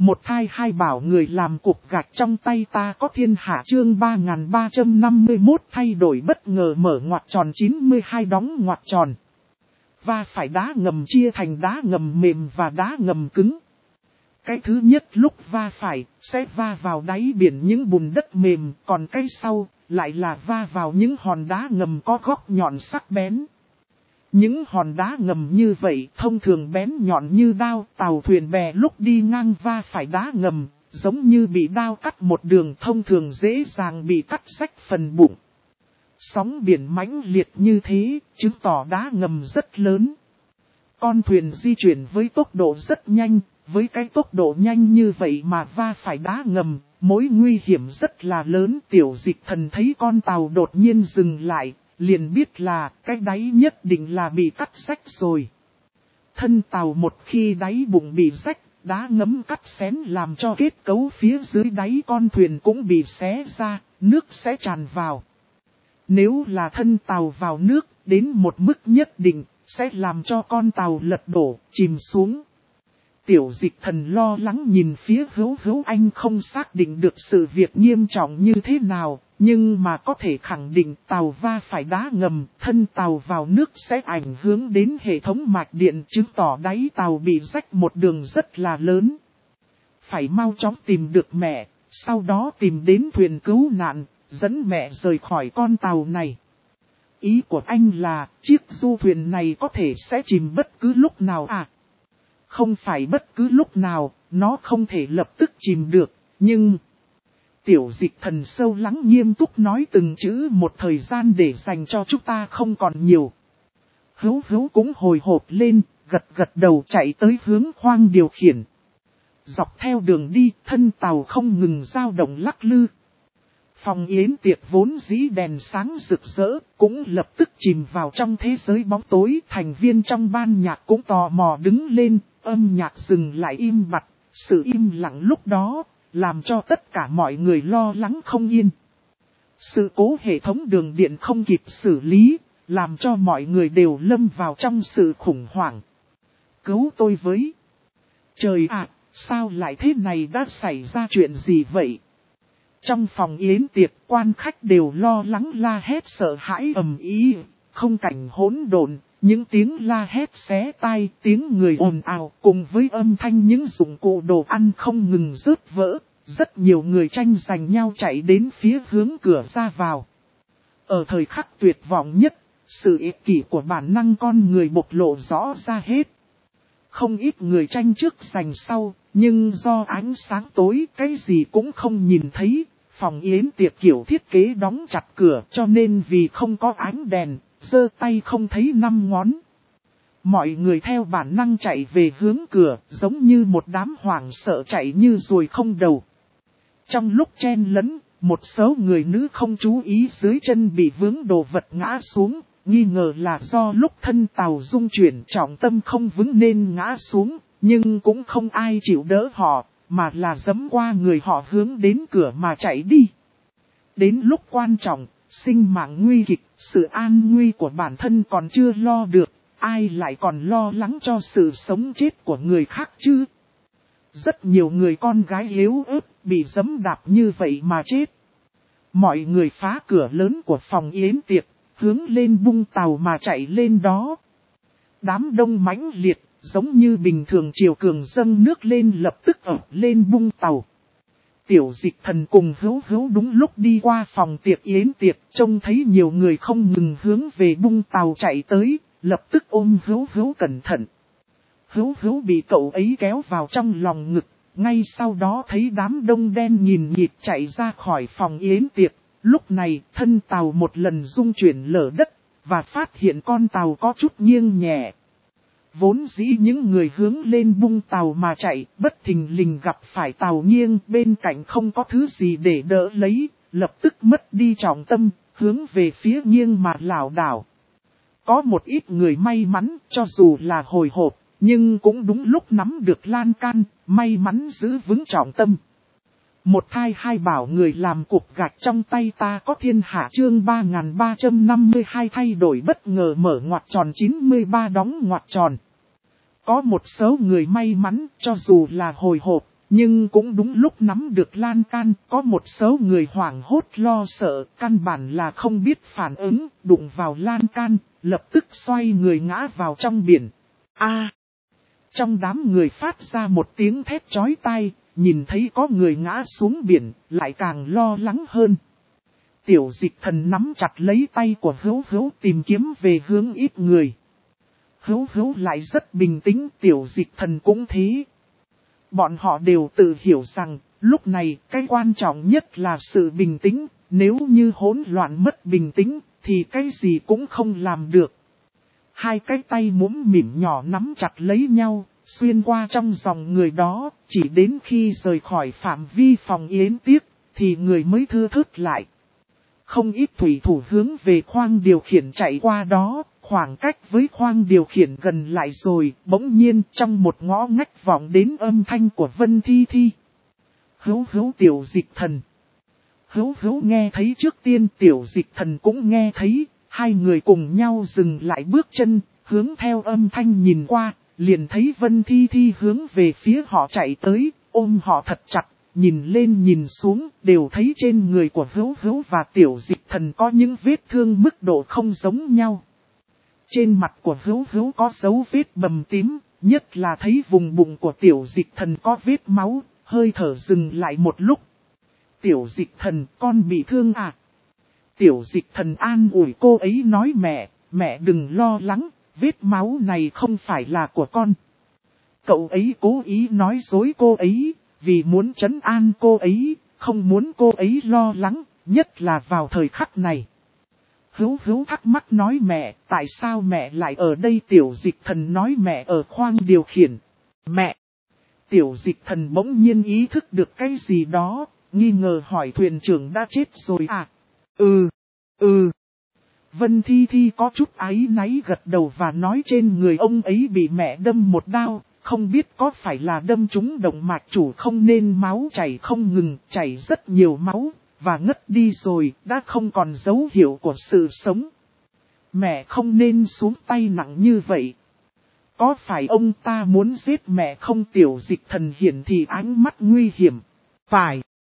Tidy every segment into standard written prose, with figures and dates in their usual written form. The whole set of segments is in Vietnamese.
Một thai hai bảo người làm cục gạch trong tay ta có thiên hạ chương 3351 thay đổi bất ngờ mở ngoặc tròn 92 đóng ngoặc tròn. Va phải đá ngầm chia thành đá ngầm mềm và đá ngầm cứng. Cái thứ nhất lúc va phải sẽ va vào đáy biển những bùn đất mềm, còn cái sau lại là va vào những hòn đá ngầm có góc nhọn sắc bén. Những hòn đá ngầm như vậy thông thường bén nhọn như đao, tàu thuyền bè lúc đi ngang va phải đá ngầm, giống như bị đao cắt một đường thông thường dễ dàng bị cắt rách phần bụng. Sóng biển mãnh liệt như thế, chứng tỏ đá ngầm rất lớn. Con thuyền di chuyển với tốc độ rất nhanh, với cái tốc độ nhanh như vậy mà va phải đá ngầm, mối nguy hiểm rất là lớn. Tiểu Dịch Thần thấy con tàu đột nhiên dừng lại, liền biết là cái đáy nhất định là bị cắt rách rồi. Thân tàu một khi đáy bụng bị rách, đá ngấm cắt xén làm cho kết cấu phía dưới đáy con thuyền cũng bị xé ra, nước sẽ tràn vào. Nếu là thân tàu vào nước, đến một mức nhất định, sẽ làm cho con tàu lật đổ, chìm xuống. Tiểu Dịch Thần lo lắng nhìn phía Hữu Hữu, anh không xác định được sự việc nghiêm trọng như thế nào, nhưng mà có thể khẳng định tàu va phải đá ngầm, thân tàu vào nước sẽ ảnh hưởng đến hệ thống mạch điện, chứng tỏ đáy tàu bị rách một đường rất là lớn. Phải mau chóng tìm được mẹ, sau đó tìm đến thuyền cứu nạn, dẫn mẹ rời khỏi con tàu này. Ý của anh là chiếc du thuyền này có thể sẽ chìm bất cứ lúc nào à? Không phải bất cứ lúc nào, nó không thể lập tức chìm được, nhưng... Tiểu Dịch Thần sâu lắng nghiêm túc nói từng chữ một, thời gian để dành cho chúng ta không còn nhiều. Hữu Hữu cũng hồi hộp lên, gật đầu chạy tới hướng khoang điều khiển. Dọc theo đường đi, thân tàu không ngừng dao động lắc lư. Phòng yến tiệc vốn dĩ đèn sáng rực rỡ, cũng lập tức chìm vào trong thế giới bóng tối. Thành viên trong ban nhạc cũng tò mò đứng lên, âm nhạc dừng lại im bặt. Sự im lặng lúc đó, làm cho tất cả mọi người lo lắng không yên. Sự cố hệ thống đường điện không kịp xử lý, làm cho mọi người đều lâm vào trong sự khủng hoảng. Cứu tôi với! Trời ạ, sao lại thế này, đã xảy ra chuyện gì vậy? Trong phòng yến tiệc, quan khách đều lo lắng la hét sợ hãi ầm ĩ, không cảnh hỗn độn, những tiếng la hét xé tai, tiếng người ồn ào cùng với âm thanh những dụng cụ đồ ăn không ngừng rớt vỡ. Rất nhiều người tranh giành nhau chạy đến phía hướng cửa ra vào. Ở thời khắc tuyệt vọng nhất, sự ích kỷ của bản năng con người bộc lộ rõ ra hết. Không ít người tranh trước giành sau, nhưng do ánh sáng tối cái gì cũng không nhìn thấy. Phòng yến tiệc kiểu thiết kế đóng chặt cửa, cho nên vì không có ánh đèn, giơ tay không thấy năm ngón. Mọi người theo bản năng chạy về hướng cửa, giống như một đám hoảng sợ chạy như ruồi không đầu. Trong lúc chen lấn, một số người nữ không chú ý dưới chân bị vướng đồ vật ngã xuống, nghi ngờ là do lúc thân tàu rung chuyển trọng tâm không vững nên ngã xuống, nhưng cũng không ai chịu đỡ họ, mà là giẫm qua người họ hướng đến cửa mà chạy đi. Đến lúc quan trọng, sinh mạng nguy kịch, sự an nguy của bản thân còn chưa lo được, ai lại còn lo lắng cho sự sống chết của người khác chứ? Rất nhiều người con gái yếu ớt bị giẫm đạp như vậy mà chết. Mọi người phá cửa lớn của phòng yến tiệc, hướng lên bung tàu mà chạy lên đó. Đám đông mãnh liệt, giống như bình thường triều cường dâng nước lên lập tức ập lên bung tàu. Tiểu Dịch Thần cùng Hữu Hữu đúng lúc đi qua phòng tiệc yến tiệc, trông thấy nhiều người không ngừng hướng về bung tàu chạy tới, lập tức ôm Hữu Hữu cẩn thận. Hữu Hữu bị cậu ấy kéo vào trong lòng ngực, ngay sau đó thấy đám đông đen nghìn nghịt chạy ra khỏi phòng yến tiệc. Lúc này thân tàu một lần rung chuyển lở đất, và phát hiện con tàu có chút nghiêng nhẹ. Vốn dĩ những người hướng lên bung tàu mà chạy, bất thình lình gặp phải tàu nghiêng, bên cạnh không có thứ gì để đỡ lấy, lập tức mất đi trọng tâm, hướng về phía nghiêng mà lảo đảo. Có một ít người may mắn, cho dù là hồi hộp, nhưng cũng đúng lúc nắm được lan can, may mắn giữ vững trọng tâm. Một thai hai bảo người làm cục gạch trong tay ta có thiên hạ chương 3352 thay đổi bất ngờ mở ngoặc tròn 93 đóng ngoặc tròn. Có một số người may mắn cho dù là hồi hộp, Nhưng cũng đúng lúc nắm được lan can, có một số người hoảng hốt lo sợ, căn bản là không biết phản ứng, đụng vào lan can, lập tức xoay người ngã vào trong biển. Trong đám người phát ra một tiếng thét chói tai, nhìn thấy có người ngã xuống biển, lại càng lo lắng hơn. Tiểu Dịch Thần nắm chặt lấy tay của Hữu Hữu tìm kiếm về hướng ít người. Hữu Hữu lại rất bình tĩnh, Tiểu Dịch Thần cũng thế. Bọn họ đều tự hiểu rằng, lúc này cái quan trọng nhất là sự bình tĩnh, nếu như hỗn loạn mất bình tĩnh, thì cái gì cũng không làm được. Hai cái tay mũm mỉm nhỏ nắm chặt lấy nhau, xuyên qua trong dòng người đó, chỉ đến khi rời khỏi phạm vi phòng yến tiếc, thì người mới thưa thớt lại. Không ít thủy thủ hướng về khoang điều khiển chạy qua đó, khoảng cách với khoang điều khiển gần lại rồi, bỗng nhiên trong một ngõ ngách vọng đến âm thanh của Vân Thi Thi. Hữu Hữu, Tiểu Dịch Thần. Hữu Hữu nghe thấy trước tiên, Tiểu Dịch Thần cũng nghe thấy, hai người cùng nhau dừng lại bước chân, hướng theo âm thanh nhìn qua, liền thấy Vân Thi Thi hướng về phía họ chạy tới, ôm họ thật chặt. Nhìn lên nhìn xuống, đều thấy trên người của Hữu Hữu và Tiểu Dịch Thần có những vết thương mức độ không giống nhau. Trên mặt của Hữu Hữu có dấu vết bầm tím, nhất là thấy vùng bụng của Tiểu Dịch Thần có vết máu, hơi thở dừng lại một lúc. Tiểu Dịch Thần, con bị thương à? Tiểu Dịch Thần an ủi cô ấy nói mẹ đừng lo lắng, vết máu này không phải là của con. Cậu ấy cố ý nói dối cô ấy. Vì muốn trấn an cô ấy, không muốn cô ấy lo lắng, nhất là vào thời khắc này. Hữu Hữu thắc mắc nói mẹ, tại sao mẹ lại ở đây? Tiểu Dịch Thần nói mẹ ở khoang điều khiển. Mẹ! Tiểu Dịch Thần bỗng nhiên ý thức được cái gì đó, nghi ngờ hỏi thuyền trưởng đã chết rồi à? Vân Thi Thi có chút áy náy gật đầu và nói trên người ông ấy bị mẹ đâm một đao. Không biết có phải là đâm trúng động mạch chủ không nên máu chảy không ngừng, chảy rất nhiều máu, và ngất đi rồi, đã không còn dấu hiệu của sự sống. Mẹ không nên xuống tay nặng như vậy. Có phải ông ta muốn giết mẹ không? Tiểu Dịch Thần hiển thị ánh mắt nguy hiểm. Phải.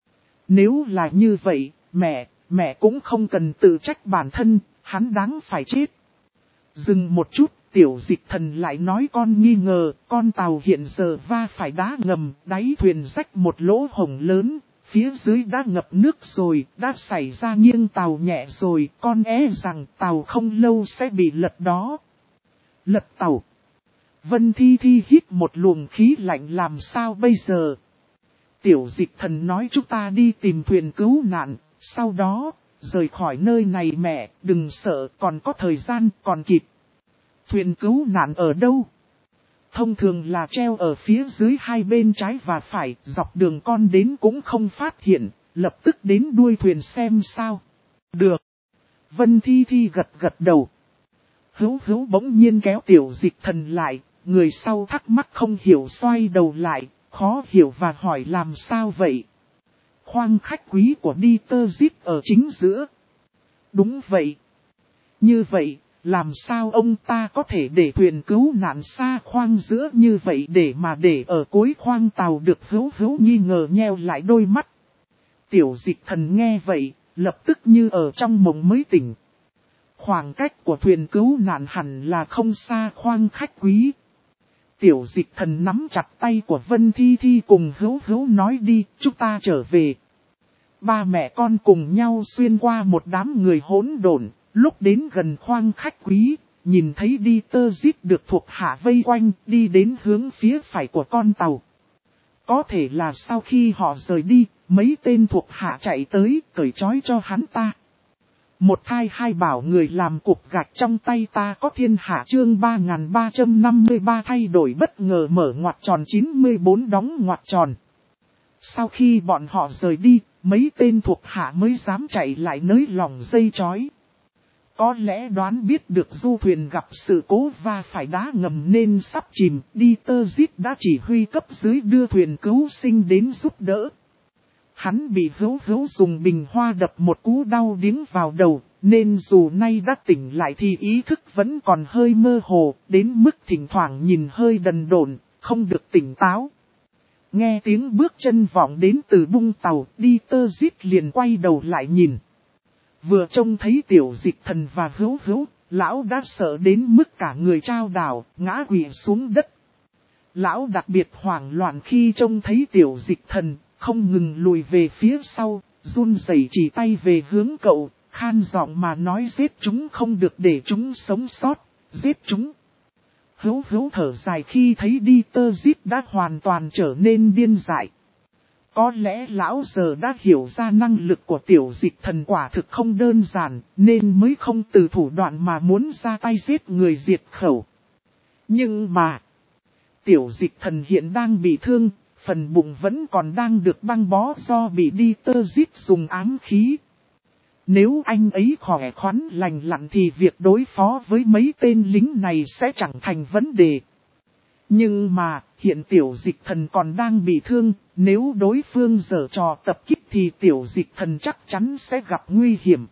Nếu là như vậy, mẹ cũng không cần tự trách bản thân, hắn đáng phải chết. Dừng một chút. Tiểu Dịch Thần lại nói con nghi ngờ, con tàu hiện giờ va phải đá ngầm, đáy thuyền rách một lỗ hổng lớn, phía dưới đã ngập nước rồi, đã xảy ra nghiêng tàu nhẹ rồi, con rằng tàu không lâu sẽ bị lật đó. Lật tàu. Vân Thi Thi hít một luồng khí lạnh làm sao bây giờ? Tiểu Dịch Thần nói chúng ta đi tìm thuyền cứu nạn, sau đó, rời khỏi nơi này mẹ, đừng sợ, còn có thời gian, còn kịp. Thuyền cứu nạn ở đâu? Thông thường là treo ở phía dưới hai bên trái và phải, dọc đường con đến cũng không phát hiện, lập tức đến đuôi thuyền xem sao. Được. Vân Thi Thi gật đầu. Hữu Hữu bỗng nhiên kéo Tiểu Dịch Thần lại, người sau thắc mắc không hiểu xoay đầu lại, khó hiểu và hỏi làm sao vậy? Khoang khách quý của Dieter Zit ở chính giữa. Đúng vậy. Như vậy. Làm sao ông ta có thể để thuyền cứu nạn xa khoang giữa như vậy để ở cuối khoang tàu được? Hữu Hữu nghi ngờ nheo lại đôi mắt. Tiểu Dịch Thần nghe vậy, lập tức như ở trong mộng mới tỉnh. Khoảng cách của thuyền cứu nạn hẳn là không xa khoang khách quý. Tiểu Dịch Thần nắm chặt tay của Vân Thi Thi cùng Hữu Hữu nói đi, chúng ta trở về. Ba mẹ con cùng nhau xuyên qua một đám người hỗn độn. Lúc đến gần khoang khách quý, nhìn thấy Dieter Zit được thuộc hạ vây quanh, đi đến hướng phía phải của con tàu. Có thể là sau khi họ rời đi, mấy tên thuộc hạ chạy tới, cởi trói cho hắn ta. Một thai hai bảo người làm cục gạch trong tay ta có thiên hạ chương 3353 thay đổi bất ngờ mở ngoặc tròn 94 đóng ngoặc tròn. Sau khi bọn họ rời đi, mấy tên thuộc hạ mới dám chạy lại nới lỏng dây trói. Có lẽ đoán biết được du thuyền gặp sự cố và phải đá ngầm nên sắp chìm, Dieter Zit đã chỉ huy cấp dưới đưa thuyền cứu sinh đến giúp đỡ. Hắn bị Hữu Hữu dùng bình hoa đập một cú đau điếng vào đầu, nên dù nay đã tỉnh lại thì ý thức vẫn còn hơi mơ hồ, đến mức thỉnh thoảng nhìn hơi đần độn, không được tỉnh táo. Nghe tiếng bước chân vọng đến từ bung tàu, Dieter Zit liền quay đầu lại nhìn. Vừa trông thấy Tiểu Dịch Thần và Hữu Hữu, lão đã sợ đến mức cả người trao đảo, ngã quỵ xuống đất. Lão đặc biệt hoảng loạn khi trông thấy Tiểu Dịch Thần, không ngừng lùi về phía sau, run rẩy chỉ tay về hướng cậu, khan giọng mà nói giết chúng, không được để chúng sống sót, giết chúng. Hữu Hữu thở dài khi thấy Dieter Zit đã hoàn toàn trở nên điên dại. Có lẽ lão giờ đã hiểu ra năng lực của Tiểu Dịch Thần quả thực không đơn giản, nên mới không từ thủ đoạn mà muốn ra tay giết người diệt khẩu. Nhưng mà, Tiểu Dịch Thần hiện đang bị thương, phần bụng vẫn còn đang được băng bó do bị Dieter Zit dùng ám khí. Nếu anh ấy khỏe khoắn lành lặn thì việc đối phó với mấy tên lính này sẽ chẳng thành vấn đề. Nhưng mà, hiện Tiểu Dịch Thần còn đang bị thương, nếu đối phương giở trò tập kích thì Tiểu Dịch Thần chắc chắn sẽ gặp nguy hiểm.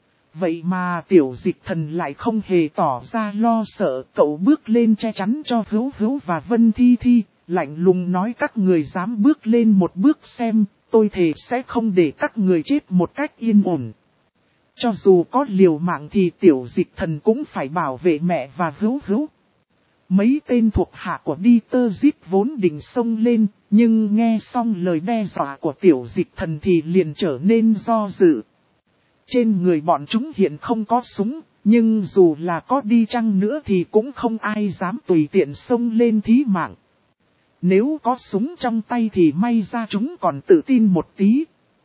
Vậy mà Tiểu Dịch Thần lại không hề tỏ ra lo sợ, cậu bước lên che chắn cho Hữu Hữu và Vân Thi Thi, lạnh lùng nói các người dám bước lên một bước xem, tôi thề sẽ không để các người chết một cách yên ổn. Cho dù có liều mạng thì Tiểu Dịch Thần cũng phải bảo vệ mẹ và Hữu Hữu. Mấy tên thuộc hạ của Dieter Zit vốn định xông lên, nhưng nghe xong lời đe dọa của Tiểu Dịch Thần thì liền trở nên do dự. Trên người bọn chúng hiện không có súng, nhưng dù là có đi chăng nữa thì cũng không ai dám tùy tiện xông lên thí mạng. Nếu có súng trong tay thì may ra chúng còn tự tin một tí.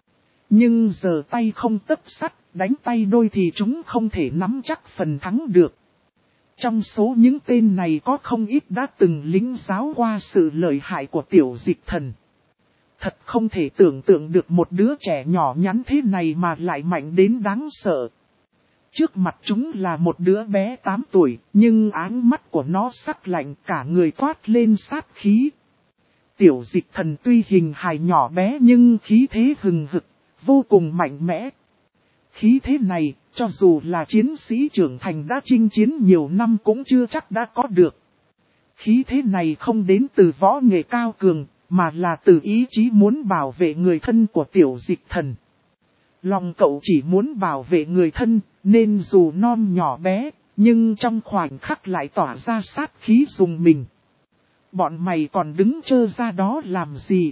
Nhưng giờ tay không tấc sắt, đánh tay đôi thì chúng không thể nắm chắc phần thắng được. Trong số những tên này có không ít đã từng lĩnh giáo qua sự lợi hại của Tiểu Dịch Thần. Thật không thể tưởng tượng được một đứa trẻ nhỏ nhắn thế này mà lại mạnh đến đáng sợ. Trước mặt chúng là một đứa bé 8 tuổi, nhưng áng mắt của nó sắc lạnh, cả người toát lên sát khí. Tiểu Dịch Thần tuy hình hài nhỏ bé nhưng khí thế hừng hực, vô cùng mạnh mẽ. Khí thế này, cho dù là chiến sĩ trưởng thành đã chinh chiến nhiều năm cũng chưa chắc đã có được. Khí thế này không đến từ võ nghệ cao cường, mà là từ ý chí muốn bảo vệ người thân của Tiểu Dịch Thần. Lòng cậu chỉ muốn bảo vệ người thân, nên dù non nhỏ bé, nhưng trong khoảnh khắc lại tỏa ra sát khí dùng mình. Bọn mày còn đứng trơ ra đó làm gì?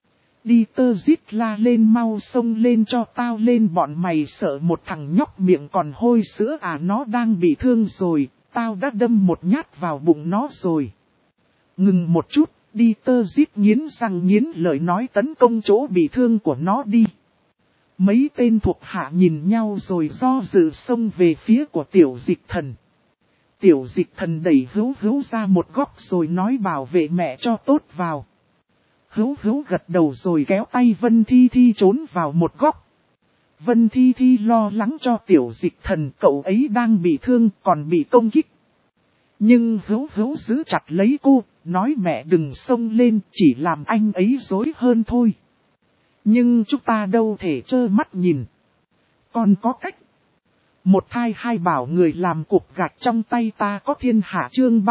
Dieter Zit la lên, mau xông lên cho tao lên, bọn mày sợ một thằng nhóc miệng còn hôi sữa à, nó đang bị thương rồi, tao đã đâm một nhát vào bụng nó rồi. Ngừng một chút, Dieter Zit nghiến răng nghiến lợi nói tấn công chỗ bị thương của nó đi. Mấy tên thuộc hạ nhìn nhau rồi do dự xông về phía của Tiểu Dịch Thần. Tiểu Dịch Thần đẩy Hữu Hữu ra một góc rồi nói bảo vệ mẹ cho tốt vào. Hữu Hữu gật đầu rồi kéo tay Vân Thi Thi trốn vào một góc. Vân Thi Thi lo lắng cho Tiểu Dịch Thần, cậu ấy đang bị thương còn bị công kích. Nhưng Hữu Hữu giữ chặt lấy cô, nói mẹ đừng xông lên, chỉ làm anh ấy rối hơn thôi. Nhưng chúng ta đâu thể trơ mắt nhìn. Còn có cách. Một thai hai bảo người làm cục gạch trong tay ta có thiên hạ, chương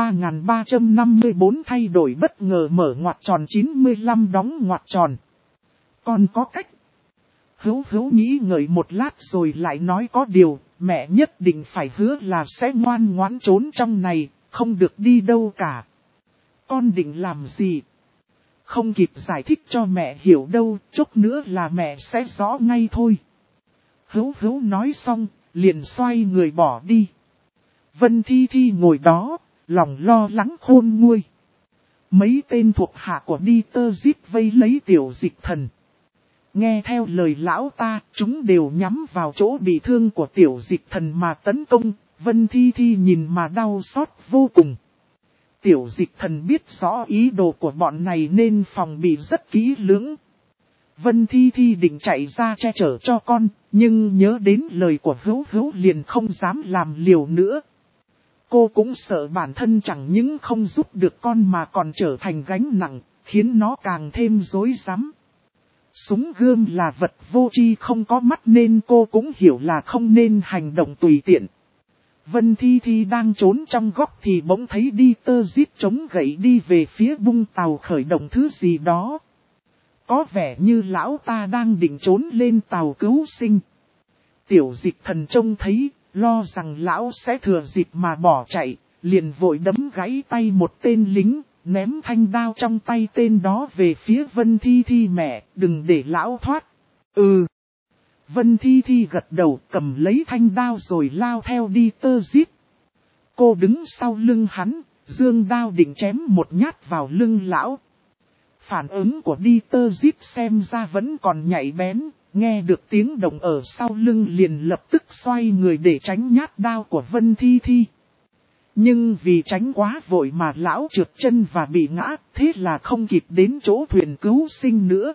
3354 thay đổi bất ngờ mở ngoặc tròn 95 đóng ngoặc tròn. Còn có cách. Hữu Hữu nghĩ ngợi một lát rồi lại nói có điều, mẹ nhất định phải hứa là sẽ ngoan ngoãn trốn trong này, không được đi đâu cả. Con định làm gì? Không kịp giải thích cho mẹ hiểu đâu, chút nữa là mẹ sẽ rõ ngay thôi. Hữu Hữu nói xong, liền xoay người bỏ đi. Vân Thi Thi ngồi đó, lòng lo lắng khôn nguôi. Mấy tên thuộc hạ của Dieter Zit vây lấy Tiểu Dịch Thần. Nghe theo lời lão ta, chúng đều nhắm vào chỗ bị thương của Tiểu Dịch Thần mà tấn công. Vân Thi Thi nhìn mà đau xót vô cùng. Tiểu Dịch Thần biết rõ ý đồ của bọn này nên phòng bị rất kỹ lưỡng. Vân Thi Thi định chạy ra che chở cho con, nhưng nhớ đến lời của Hữu Hữu liền không dám làm liều nữa. Cô cũng sợ bản thân chẳng những không giúp được con mà còn trở thành gánh nặng, khiến nó càng thêm rối rắm. Súng gươm là vật vô tri không có mắt nên cô cũng hiểu là không nên hành động tùy tiện. Vân Thi Thi đang trốn trong góc thì bỗng thấy Dieter Zit chống gậy đi về phía bung tàu khởi động thứ gì đó. có vẻ như lão ta đang định trốn lên tàu cứu sinh. Tiểu Dịch Thần trông thấy, lo rằng lão sẽ thừa dịp mà bỏ chạy, liền vội đấm gãy tay một tên lính, ném thanh đao trong tay tên đó về phía Vân Thi Thi. Mẹ, đừng để lão thoát. Ừ. Vân Thi Thi gật đầu, cầm lấy thanh đao rồi lao theo đi tơ giết. Cô đứng sau lưng hắn, giương đao định chém một nhát vào lưng lão. Phản ứng của đi tơ giết xem ra vẫn còn nhạy bén, nghe được tiếng động ở sau lưng liền lập tức xoay người để tránh nhát đao của Vân Thi Thi. Nhưng vì tránh quá vội mà lão trượt chân và bị ngã, thế là không kịp đến chỗ thuyền cứu sinh nữa.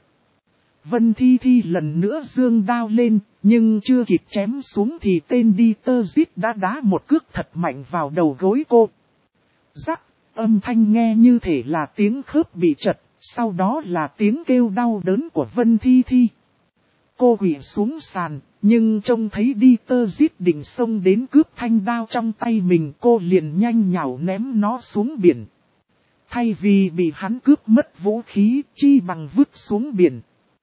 Vân Thi Thi lần nữa giương đao lên, nhưng chưa kịp chém xuống thì tên đi tơ giết đã đá một cước thật mạnh vào đầu gối cô. Rắc, âm thanh nghe như thể là tiếng khớp bị trật, sau đó là tiếng kêu đau đớn của Vân Thi Thi. Cô quỵ xuống sàn, nhưng trông thấy đi tơ giết định xông đến cướp thanh đao trong tay mình, cô liền nhanh nhảu ném nó xuống biển. Thay vì bị hắn cướp mất vũ khí, chi bằng vứt xuống biển.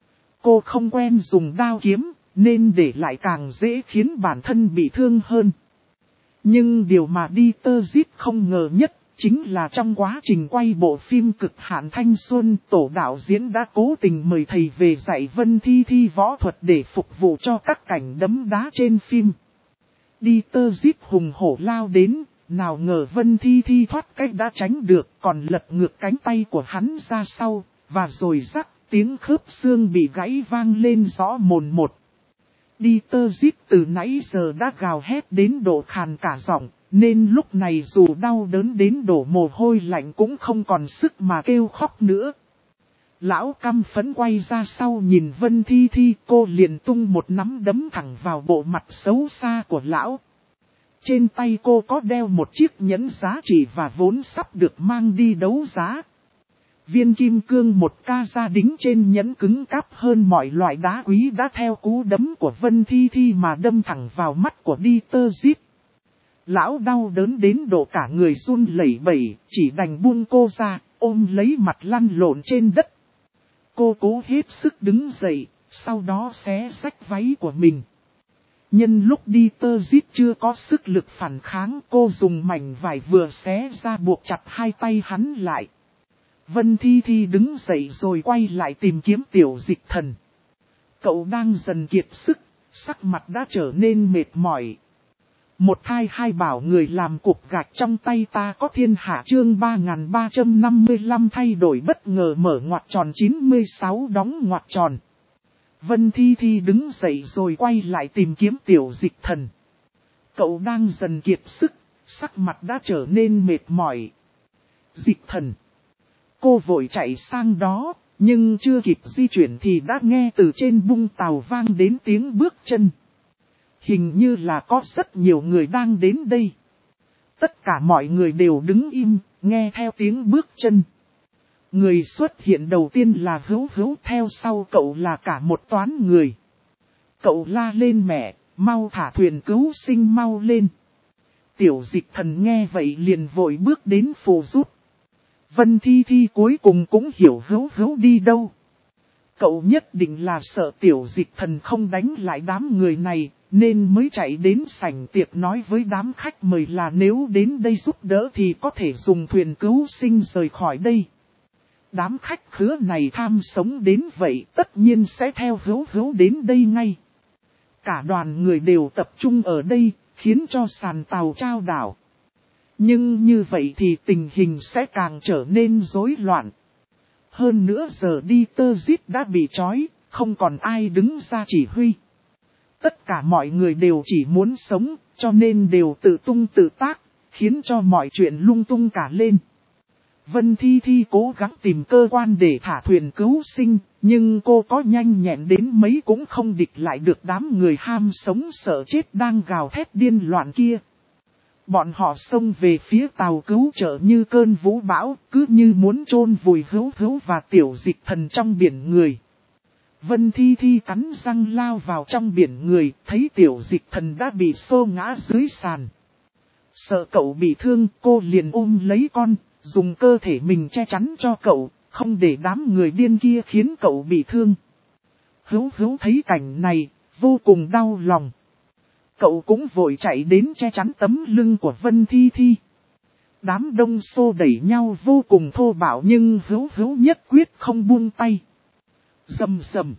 Cô không quen dùng đao kiếm, nên để lại càng dễ khiến bản thân bị thương hơn. Nhưng điều mà đi tơ giết không ngờ nhất, chính là trong quá trình quay bộ phim Cực Hạn Thanh Xuân, tổ đạo diễn đã cố tình mời thầy về dạy Vân Thi Thi võ thuật để phục vụ cho các cảnh đấm đá trên phim. Đi tơ giết hùng hổ lao đến, nào ngờ Vân Thi Thi thoát cách đã tránh được, còn lật ngược cánh tay của hắn ra sau, và rồi rắc, tiếng khớp xương bị gãy vang lên rõ mồn một. Đi tơ giết từ nãy giờ đã gào hét đến độ khàn cả giọng, nên lúc này dù đau đớn đến đổ mồ hôi lạnh cũng không còn sức mà kêu khóc nữa. Lão căm phẫn quay ra sau nhìn Vân Thi Thi, cô liền tung một nắm đấm thẳng vào bộ mặt xấu xa của lão. Trên tay cô có đeo một chiếc nhẫn giá trị và vốn sắp được mang đi đấu giá. Viên kim cương 1K gia đính trên nhẫn cứng cáp hơn mọi loại đá quý đã theo cú đấm của Vân Thi Thi mà đâm thẳng vào mắt của đi tơ giết. Lão đau đớn đến độ cả người run lẩy bẩy, chỉ đành buông cô ra, ôm lấy mặt lăn lộn trên đất. Cô cố hết sức đứng dậy, sau đó xé rách váy của mình. Nhân lúc đi tơ giết chưa có sức lực phản kháng, cô dùng mảnh vải vừa xé ra buộc chặt hai tay hắn lại. Vân Thi Thi đứng dậy rồi quay lại tìm kiếm Tiểu Dịch Thần. Cậu đang dần kiệt sức, sắc mặt đã trở nên mệt mỏi. Một thai hai bảo người làm cục gạch trong tay ta có thiên hạ chương 3355 thay đổi bất ngờ mở ngoặc tròn 96 đóng ngoặc tròn. Vân Thi Thi đứng dậy rồi quay lại tìm kiếm Tiểu Dịch Thần. Cậu đang dần kiệt sức, sắc mặt đã trở nên mệt mỏi. Dịch Thần. Cô vội chạy sang đó, nhưng chưa kịp di chuyển thì đã nghe từ trên bung tàu vang đến tiếng bước chân. Hình như là có rất nhiều người đang đến đây. Tất cả mọi người đều đứng im, nghe theo tiếng bước chân. Người xuất hiện đầu tiên là Hữu Hữu, theo sau cậu là cả một toán người. Cậu la lên mẹ, mau thả thuyền cứu sinh mau lên. Tiểu Dịch Thần nghe vậy liền vội bước đến phụ giúp. Vân Thi Thi cuối cùng cũng hiểu Hữu Hữu đi đâu. Cậu nhất định là sợ Tiểu Dịch Thần không đánh lại đám người này, nên mới chạy đến sảnh tiệc nói với đám khách mời là nếu đến đây giúp đỡ thì có thể dùng thuyền cứu sinh rời khỏi đây. Đám khách khứa này tham sống đến vậy tất nhiên sẽ theo Hữu Hữu đến đây ngay. Cả đoàn người đều tập trung ở đây, khiến cho sàn tàu trao đảo. Nhưng như vậy thì tình hình sẽ càng trở nên rối loạn. Hơn nữa giờ đi tơ giết đã bị trói, không còn ai đứng ra chỉ huy. Tất cả mọi người đều chỉ muốn sống, cho nên đều tự tung tự tác, khiến cho mọi chuyện lung tung cả lên. Vân Thi Thi cố gắng tìm cơ quan để thả thuyền cứu sinh, nhưng cô có nhanh nhẹn đến mấy cũng không địch lại được đám người ham sống sợ chết đang gào thét điên loạn kia. Bọn họ xông về phía tàu cứu trợ như cơn vũ bão, cứ như muốn chôn vùi Hữu Hữu và Tiểu Dịch Thần trong biển người. Vân Thi Thi cắn răng lao vào trong biển người, thấy Tiểu Dịch Thần đã bị xô ngã dưới sàn. Sợ cậu bị thương, cô liền ôm lấy con, dùng cơ thể mình che chắn cho cậu, không để đám người điên kia khiến cậu bị thương. Hữu Hữu thấy cảnh này, vô cùng đau lòng. Cậu cũng vội chạy đến che chắn tấm lưng của Vân Thi Thi. Đám đông xô đẩy nhau vô cùng thô bạo nhưng Hữu Hữu nhất quyết không buông tay. Rầm rầm.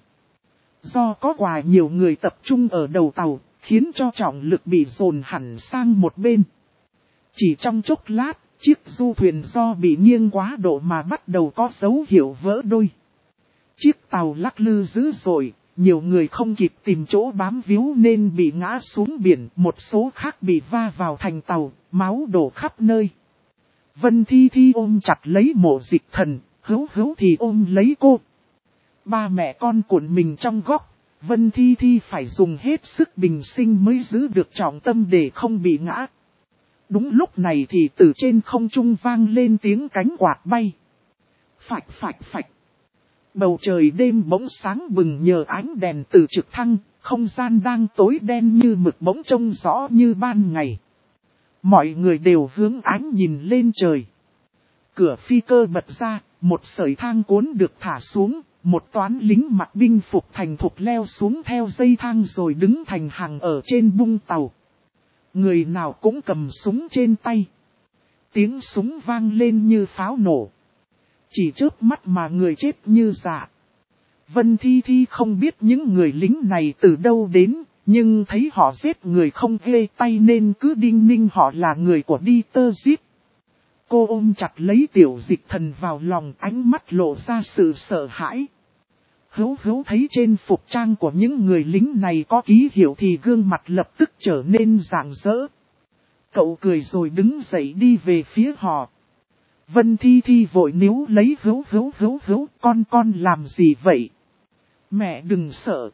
Do có quá nhiều người tập trung ở đầu tàu, khiến cho trọng lực bị dồn hẳn sang một bên. Chỉ trong chốc lát, chiếc du thuyền do bị nghiêng quá độ mà bắt đầu có dấu hiệu vỡ đôi. Chiếc tàu lắc lư dữ dội, nhiều người không kịp tìm chỗ bám víu nên bị ngã xuống biển, một số khác bị va vào thành tàu, máu đổ khắp nơi. Vân Thi Thi ôm chặt lấy Mộ Dịch Thần, Hữu Hữu thì ôm lấy cô. Ba mẹ con cuộn mình trong góc, Vân Thi Thi phải dùng hết sức bình sinh mới giữ được trọng tâm để không bị ngã. Đúng lúc này thì từ trên không trung vang lên tiếng cánh quạt bay. Phạch phạch phạch. Bầu trời đêm bỗng sáng bừng nhờ ánh đèn từ trực thăng, không gian đang tối đen như mực bỗng trông rõ như ban ngày. Mọi người đều hướng ánh nhìn lên trời. Cửa phi cơ bật ra, một sợi thang cuốn được thả xuống, một toán lính mặc binh phục thành thục leo xuống theo dây thang rồi đứng thành hàng ở trên bung tàu. Người nào cũng cầm súng trên tay. Tiếng súng vang lên như pháo nổ. Chỉ chớp mắt mà người chết như dạ. Vân Thi Thi không biết những người lính này từ đâu đến, nhưng thấy họ giết người không ghê tay nên cứ đinh ninh họ là người của Dieter Zip. Cô ôm chặt lấy Tiểu Dịch Thần vào lòng, ánh mắt lộ ra sự sợ hãi. Hữu Hữu thấy trên phục trang của những người lính này có ký hiệu thì gương mặt lập tức trở nên rạng rỡ. Cậu cười rồi đứng dậy đi về phía họ. Vân Thi Thi vội níu lấy Hữu, con làm gì vậy? Mẹ đừng sợ.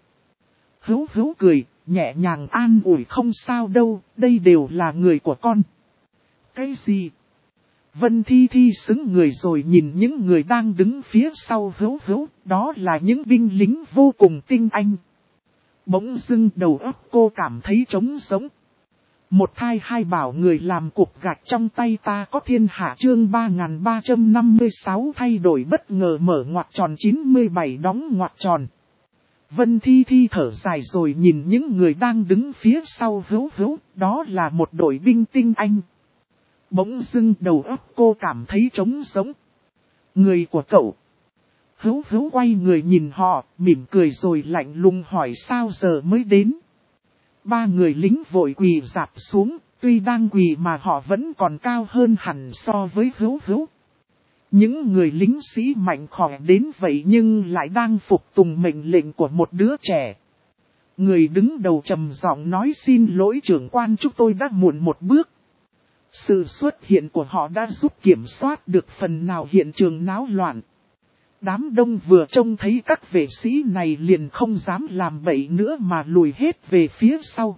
Hữu cười, nhẹ nhàng an ủi, không sao đâu, đây đều là người của con. Cái gì? Vân Thi Thi sững người rồi nhìn những người đang đứng phía sau Hữu, đó là những binh lính vô cùng tinh anh. Bỗng dưng đầu óc cô cảm thấy trống sống. Một thai hai bảo người làm cục gạch trong tay ta có thiên hạ chương 3356 thay đổi bất ngờ mở ngoặc tròn 97 đóng ngoặc tròn. Vân Thi Thi thở dài rồi nhìn những người đang đứng phía sau Hữu, đó là một đội binh tinh anh. Bỗng dưng đầu óc cô cảm thấy trống sống. Người của cậu. Hữu quay người nhìn họ, mỉm cười rồi lạnh lùng hỏi sao giờ mới đến. Ba người lính vội quỳ rạp xuống, tuy đang quỳ mà họ vẫn còn cao hơn hẳn so với Hữu. Những người lính sĩ mạnh khỏe đến vậy nhưng lại đang phục tùng mệnh lệnh của một đứa trẻ. Người đứng đầu trầm giọng nói xin lỗi trưởng quan, chúng tôi đã muộn một bước. Sự xuất hiện của họ đã giúp kiểm soát được phần nào hiện trường náo loạn. Đám đông vừa trông thấy các vệ sĩ này liền không dám làm bậy nữa mà lùi hết về phía sau.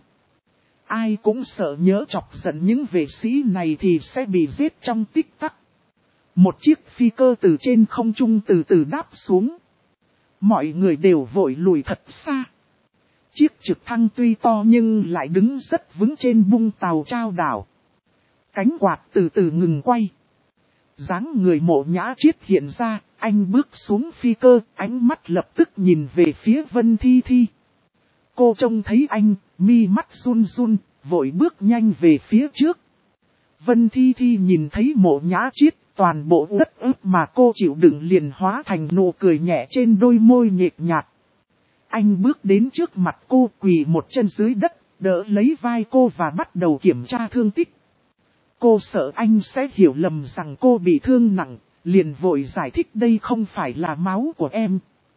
Ai cũng sợ nhớ chọc giận những vệ sĩ này thì sẽ bị giết trong tích tắc. Một chiếc phi cơ từ trên không trung từ từ đáp xuống. Mọi người đều vội lùi thật xa. Chiếc trực thăng tuy to nhưng lại đứng rất vững trên bung tàu trao đảo. Cánh quạt từ từ ngừng quay. Dáng người Mộ Nhã Triết hiện ra, anh bước xuống phi cơ, ánh mắt lập tức nhìn về phía Vân Thi Thi. Cô trông thấy anh, mi mắt run run, vội bước nhanh về phía trước. Vân Thi Thi nhìn thấy Mộ Nhã Triết, toàn bộ uất ức mà cô chịu đựng liền hóa thành nụ cười nhẹ trên đôi môi nhợt nhạt. Anh bước đến trước mặt cô, quỳ một chân dưới đất, đỡ lấy vai cô và bắt đầu kiểm tra thương tích. Cô sợ anh sẽ hiểu lầm rằng cô bị thương nặng, liền vội giải thích đây không phải là máu của em.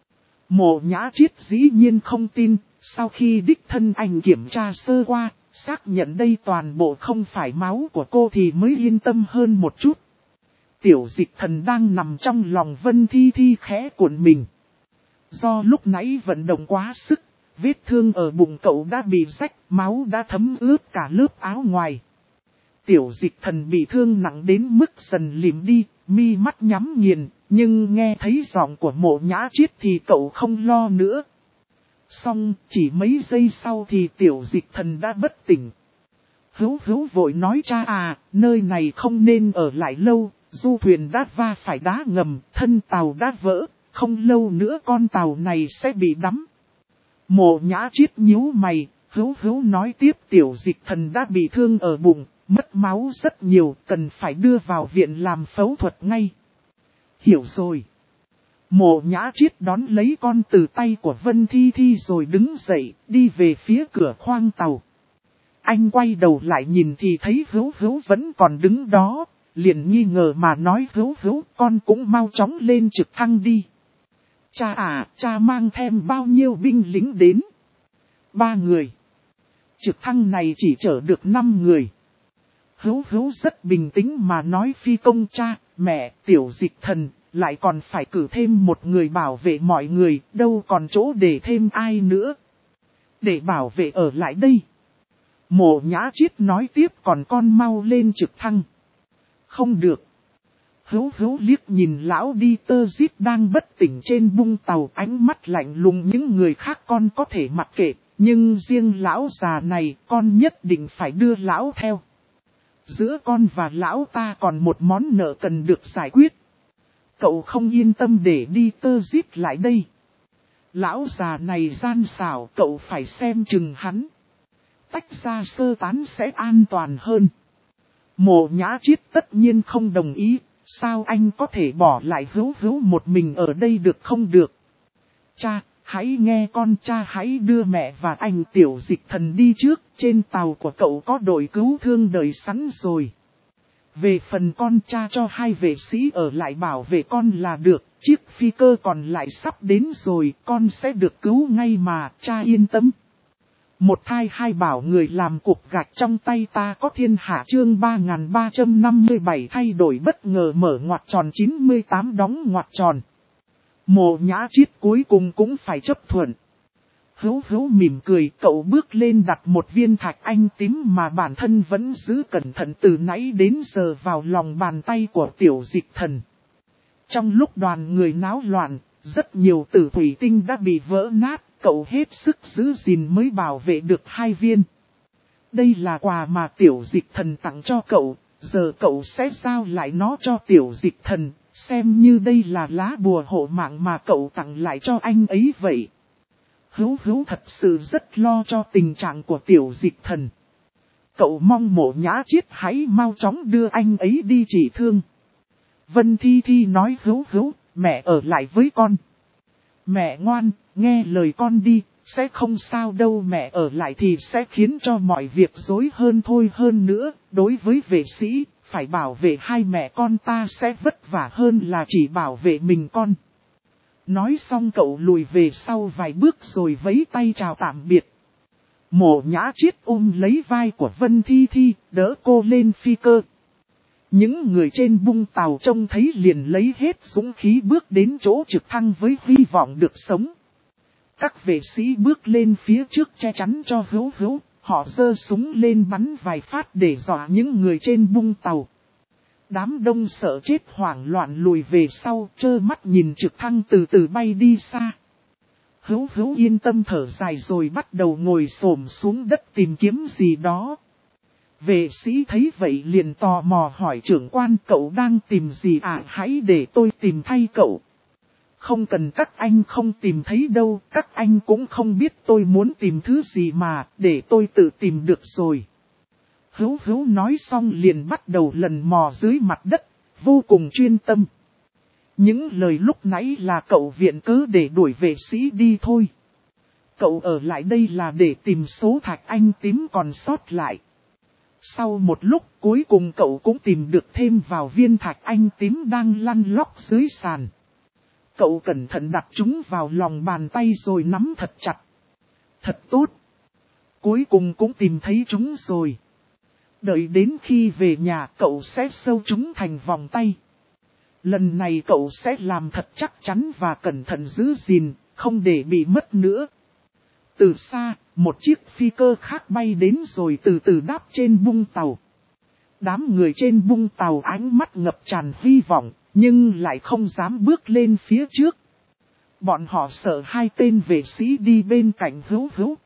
Mộ Nhã Triết dĩ nhiên không tin, sau khi đích thân anh kiểm tra sơ qua, xác nhận đây toàn bộ không phải máu của cô thì mới yên tâm hơn một chút. Tiểu Dịch Thần đang nằm trong lòng Vân Thi Thi khẽ cuộn mình. Do lúc nãy vận động quá sức, vết thương ở bụng cậu đã bị rách, máu đã thấm ướt cả lớp áo ngoài. Tiểu Dịch Thần bị thương nặng đến mức dần lìm đi, mi mắt nhắm nghiền, nhưng nghe thấy giọng của Mộ Nhã Triết thì cậu không lo nữa. Xong, chỉ mấy giây sau thì Tiểu Dịch Thần đã bất tỉnh. Hữu vội nói cha à, nơi này không nên ở lại lâu, du thuyền đã va phải đá ngầm, thân tàu đã vỡ, không lâu nữa con tàu này sẽ bị đắm. Mộ Nhã Chiết nhíu mày, hữu nói tiếp Tiểu Dịch Thần đã bị thương ở bụng, mất máu rất nhiều, cần phải đưa vào viện làm phẫu thuật ngay. Hiểu rồi. Mộ Nhã Chiết đón lấy con từ tay của Vân Thi Thi rồi đứng dậy, đi về phía cửa khoang tàu. Anh quay đầu lại nhìn thì thấy Hữu vẫn còn đứng đó, liền nghi ngờ mà nói Hữu con cũng mau chóng lên trực thăng đi. Cha à, cha mang thêm bao nhiêu binh lính đến? 3 người. Trực thăng này chỉ chở được 5 người. Hữu rất bình tĩnh mà nói phi công cha, mẹ, Tiểu Dịch Thần, lại còn phải cử thêm một người bảo vệ mọi người, đâu còn chỗ để thêm ai nữa. Để bảo vệ ở lại đây. Mộ Nhã Chiết nói tiếp còn con mau lên trực thăng. Không được. Hữu liếc nhìn lão đi tơ giít đang bất tỉnh trên bung tàu, ánh mắt lạnh lùng. Những người khác con có thể mặc kệ, nhưng riêng lão già này con nhất định phải đưa lão theo. Giữa con và lão ta còn một món nợ cần được giải quyết. Cậu không yên tâm để đi tơ giít lại đây. Lão già này gian xảo, cậu phải xem chừng hắn. Tách ra sơ tán sẽ an toàn hơn. Mộ Nhã Chiết tất nhiên không đồng ý. Sao anh có thể bỏ lại Hữu một mình ở đây được không được? Cha, hãy nghe con, cha hãy đưa mẹ và anh Tiểu Dịch Thần đi trước. Trên tàu của cậu có đội cứu thương đợi sẵn rồi. Về phần con, cha cho 2 vệ sĩ ở lại bảo vệ con là được. Chiếc phi cơ còn lại sắp đến rồi, con sẽ được cứu ngay mà, cha yên tâm. Một thai 2 bảo người làm cục gạch trong tay ta có thiên hạ chương 3357 thay đổi bất ngờ mở ngoặc tròn 98 đóng ngoặc tròn. Mộ Nhã Chiết cuối cùng cũng phải chấp thuận. Hữu mỉm cười, cậu bước lên đặt một viên thạch anh tím mà bản thân vẫn giữ cẩn thận từ nãy đến giờ vào lòng bàn tay của Tiểu Dịch Thần. Trong lúc đoàn người náo loạn, rất nhiều tử thủy tinh đã bị vỡ nát, cậu hết sức giữ gìn mới bảo vệ được 2 viên. Đây là quà mà Tiểu Dịch Thần tặng cho cậu, giờ cậu sẽ giao lại nó cho Tiểu Dịch Thần, xem như đây là lá bùa hộ mạng mà cậu tặng lại cho anh ấy vậy. Hữu thật sự rất lo cho tình trạng của Tiểu Dịch Thần. Cậu mong Mộ Nhã Chiết hãy mau chóng đưa anh ấy đi trị thương. Vân Thi Thi nói Hữu, mẹ ở lại với con. Mẹ ngoan, nghe lời con đi, sẽ không sao đâu, mẹ ở lại thì sẽ khiến cho mọi việc rối hơn thôi. Hơn nữa, đối với vệ sĩ, phải bảo vệ 2 mẹ con ta sẽ vất vả hơn là chỉ bảo vệ mình con. Nói xong cậu lùi về sau vài bước rồi vẫy tay chào tạm biệt. Mộ Nhã Chiết ôm lấy vai của Vân Thi Thi, đỡ cô lên phi cơ. Những người trên bung tàu trông thấy liền lấy hết dũng khí bước đến chỗ trực thăng với hy vọng được sống. Các vệ sĩ bước lên phía trước che chắn cho Hữu, họ giơ súng lên bắn vài phát để dọa những người trên bung tàu. Đám đông sợ chết hoảng loạn lùi về sau, trơ mắt nhìn trực thăng từ từ bay đi xa. Hữu yên tâm thở dài rồi bắt đầu ngồi xổm xuống đất tìm kiếm gì đó. Vệ sĩ thấy vậy liền tò mò hỏi trưởng quan, cậu đang tìm gì à? Hãy để tôi tìm thay cậu. Không cần, các anh không tìm thấy đâu, các anh cũng không biết tôi muốn tìm thứ gì mà, để tôi tự tìm được rồi. Hữu nói xong liền bắt đầu lần mò dưới mặt đất, vô cùng chuyên tâm. Những lời lúc nãy là cậu viện cớ để đuổi vệ sĩ đi thôi. Cậu ở lại đây là để tìm số thạch anh tím còn sót lại. Sau một lúc cuối cùng cậu cũng tìm được thêm vào viên thạch anh tím đang lăn lóc dưới sàn. Cậu cẩn thận đặt chúng vào lòng bàn tay rồi nắm thật chặt. Thật tốt. Cuối cùng cũng tìm thấy chúng rồi. Đợi đến khi về nhà cậu sẽ sâu chúng thành vòng tay. Lần này cậu sẽ làm thật chắc chắn và cẩn thận giữ gìn, không để bị mất nữa. Từ xa, một chiếc phi cơ khác bay đến rồi từ từ đáp trên bung tàu. Đám người trên bung tàu ánh mắt ngập tràn hy vọng, nhưng lại không dám bước lên phía trước. Bọn họ sợ 2 tên vệ sĩ đi bên cạnh Hữu.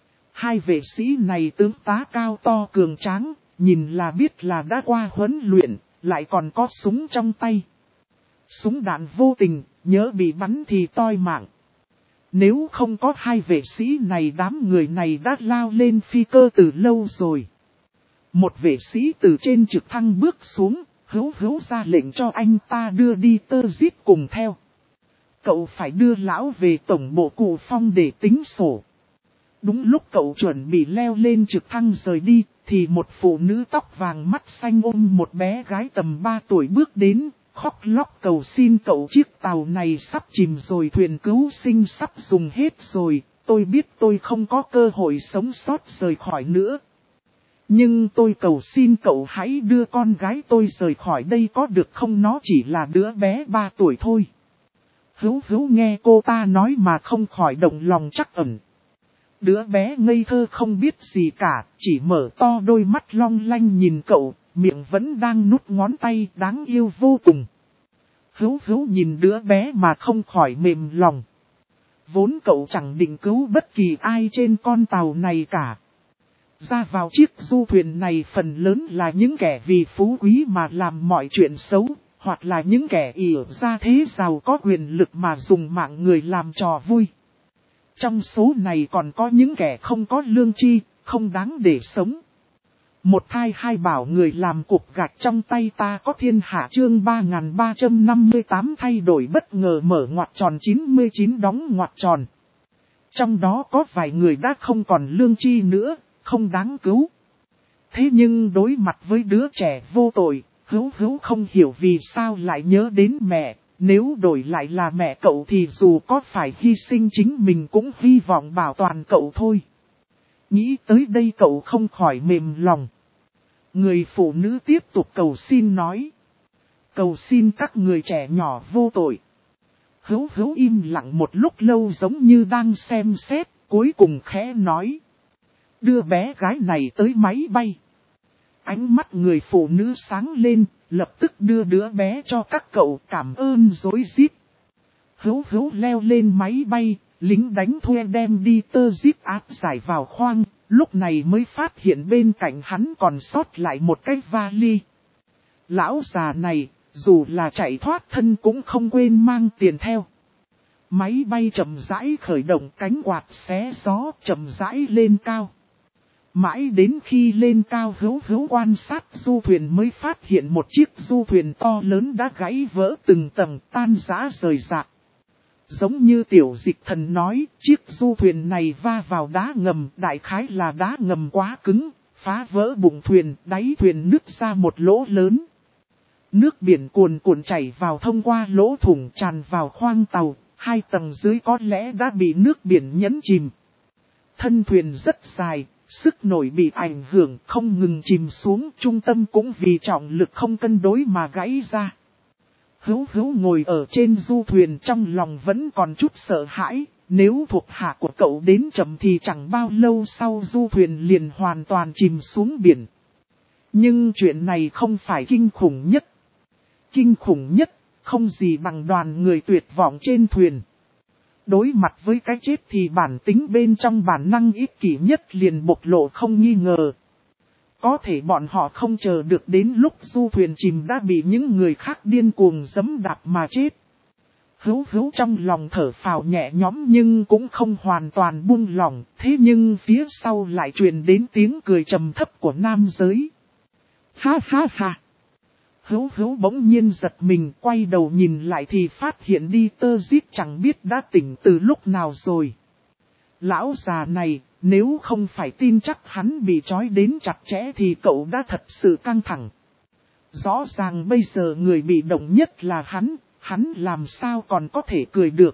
2 vệ sĩ này tướng tá cao to cường tráng, nhìn là biết là đã qua huấn luyện, lại còn có súng trong tay. Súng đạn vô tình, nhớ bị bắn thì toi mạng. Nếu không có hai vệ sĩ này đám người này đã lao lên phi cơ từ lâu rồi. Một vệ sĩ từ trên trực thăng bước xuống, hữu ra lệnh cho anh ta đưa đi Tơ Zip cùng theo. Cậu phải đưa lão về tổng bộ Cụ Phong để tính sổ. Đúng lúc cậu chuẩn bị leo lên trực thăng rời đi, thì một phụ nữ tóc vàng mắt xanh ôm một bé gái tầm 3 tuổi bước đến, khóc lóc cầu xin cậu chiếc tàu này sắp chìm rồi, thuyền cứu sinh sắp dùng hết rồi, tôi biết tôi không có cơ hội sống sót rời khỏi nữa. Nhưng tôi cầu xin cậu hãy đưa con gái tôi rời khỏi đây có được không, nó chỉ là đứa bé 3 tuổi thôi. Hữu nghe cô ta nói mà không khỏi động lòng trắc ẩn. Đứa bé ngây thơ không biết gì cả, chỉ mở to đôi mắt long lanh nhìn cậu, miệng vẫn đang nút ngón tay đáng yêu vô cùng. Hữu nhìn đứa bé mà không khỏi mềm lòng. Vốn cậu chẳng định cứu bất kỳ ai trên con tàu này cả. Ra vào chiếc du thuyền này phần lớn là những kẻ vì phú quý mà làm mọi chuyện xấu, hoặc là những kẻ ỷ ra thế giàu có quyền lực mà dùng mạng người làm trò vui. Trong số này còn có những kẻ không có lương tri, không đáng để sống. Một thai hai bảo người làm cục gạch trong tay ta có thiên hạ chương 3358 thay đổi bất ngờ mở ngoặc tròn 99 đóng ngoặc tròn. Trong đó có vài người đã không còn lương tri nữa, không đáng cứu. Thế nhưng đối mặt với đứa trẻ vô tội, Hữu không hiểu vì sao lại nhớ đến mẹ. Nếu đổi lại là mẹ cậu thì dù có phải hy sinh chính mình cũng hy vọng bảo toàn cậu thôi. Nghĩ tới đây cậu không khỏi mềm lòng. Người phụ nữ tiếp tục cầu xin nói. Cầu xin các người trẻ nhỏ vô tội. Hữu im lặng một lúc lâu giống như đang xem xét, cuối cùng khẽ nói. Đưa bé gái này tới máy bay. Ánh mắt người phụ nữ sáng lên, lập tức đưa đứa bé cho các cậu, cảm ơn rối rít. Hữu leo lên máy bay, lính đánh thuê đem đi Tơ Zip áp giải vào khoang, lúc này mới phát hiện bên cạnh hắn còn sót lại một cái vali. Lão già này, dù là chạy thoát thân cũng không quên mang tiền theo. Máy bay chậm rãi khởi động, cánh quạt xé gió chậm rãi lên cao. Mãi đến khi lên cao Hữu quan sát du thuyền mới phát hiện một chiếc du thuyền to lớn đã gãy vỡ từng tầng, tan rã rời rạc. Giống như Tiểu Dịch Thần nói, chiếc du thuyền này va vào đá ngầm, đại khái là đá ngầm quá cứng, phá vỡ bụng thuyền, đáy thuyền nứt ra một lỗ lớn. Nước biển cuồn cuộn chảy vào thông qua lỗ thủng tràn vào khoang tàu, 2 tầng dưới có lẽ đã bị nước biển nhấn chìm. Thân thuyền rất dài. Sức nổi bị ảnh hưởng không ngừng chìm xuống, trung tâm cũng vì trọng lực không cân đối mà gãy ra. Hữu ngồi ở trên du thuyền trong lòng vẫn còn chút sợ hãi, nếu thuộc hạ của cậu đến chậm thì chẳng bao lâu sau du thuyền liền hoàn toàn chìm xuống biển. Nhưng chuyện này không phải kinh khủng nhất. Kinh khủng nhất, không gì bằng đoàn người tuyệt vọng trên thuyền. Đối mặt với cái chết thì bản tính bên trong bản năng ích kỷ nhất liền bộc lộ không nghi ngờ. Có thể bọn họ không chờ được đến lúc du thuyền chìm đã bị những người khác điên cuồng giẫm đạp mà chết. Hữu trong lòng thở phào nhẹ nhõm nhưng cũng không hoàn toàn buông lỏng, thế nhưng phía sau lại truyền đến tiếng cười trầm thấp của nam giới. Ha ha ha! Hữu bỗng nhiên giật mình, quay đầu nhìn lại thì phát hiện đi Tơ Zip chẳng biết đã tỉnh từ lúc nào rồi. Lão già này, nếu không phải tin chắc hắn bị trói đến chặt chẽ thì cậu đã thật sự căng thẳng. Rõ ràng bây giờ người bị động nhất là hắn làm sao còn có thể cười được.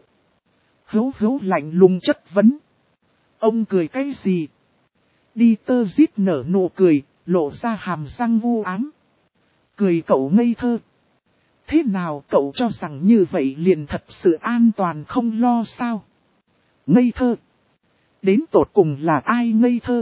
Hữu lạnh lùng chất vấn. Ông cười cái gì? Đi Tơ Zip nở nụ cười, lộ ra hàm răng u ám. Cười cậu ngây thơ. Thế nào cậu cho rằng như vậy liền thật sự an toàn không lo sao? Ngây thơ. Đến tột cùng là ai ngây thơ?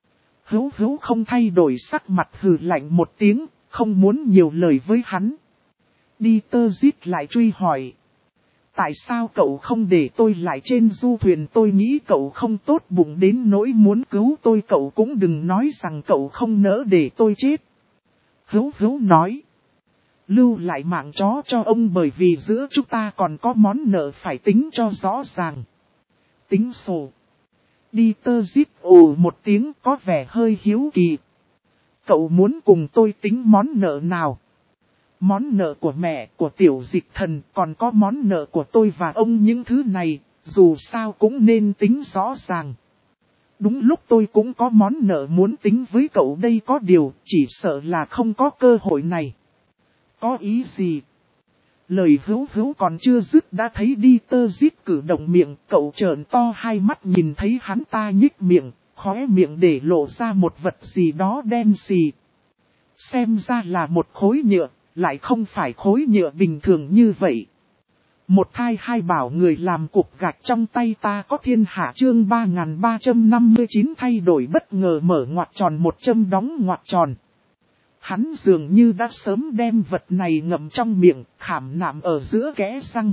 Hữu không thay đổi sắc mặt hừ lạnh một tiếng, không muốn nhiều lời với hắn. Đi Tơ Zip lại truy hỏi. Tại sao cậu không để tôi lại trên du thuyền? Tôi nghĩ cậu không tốt bụng đến nỗi muốn cứu tôi, cậu cũng đừng nói rằng cậu không nỡ để tôi chết. Hữu nói. Lưu lại mạng chó cho ông bởi vì giữa chúng ta còn có món nợ phải tính cho rõ ràng. Tính sổ. Dieter Zip ồ một tiếng có vẻ hơi hiếu kỳ. Cậu muốn cùng tôi tính món nợ nào? Món nợ của mẹ, của tiểu dịch thần, còn có món nợ của tôi và ông, những thứ này, dù sao cũng nên tính rõ ràng. Đúng lúc tôi cũng có món nợ muốn tính với cậu đây, có điều chỉ sợ là không có cơ hội này. Có ý gì? Lời hữu còn chưa dứt đã thấy Dieter Zip cử động miệng, cậu trợn to hai mắt nhìn thấy hắn ta nhích miệng, khóe miệng để lộ ra một vật gì đó đen xì. Xem ra là một khối nhựa, lại không phải khối nhựa bình thường như vậy. Một thai hai bảo người làm cục gạch trong tay ta có thiên hạ chương 3359 thay đổi bất ngờ mở ngoặc tròn một châm đóng ngoặc tròn. Hắn dường như đã sớm đem vật này ngậm trong miệng, khảm nạm ở giữa kẽ răng.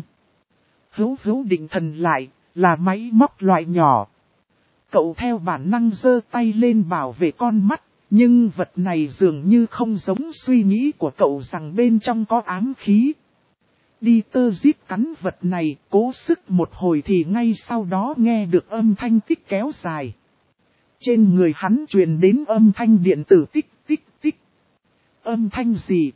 Hữu định thần lại, là máy móc loại nhỏ. Cậu theo bản năng giơ tay lên bảo vệ con mắt, nhưng vật này dường như không giống suy nghĩ của cậu rằng bên trong có ám khí. Dieter Zip cắn vật này, cố sức một hồi thì ngay sau đó nghe được âm thanh tích kéo dài. Trên người hắn truyền đến âm thanh điện tử tích tích tích. Âm thanh gì?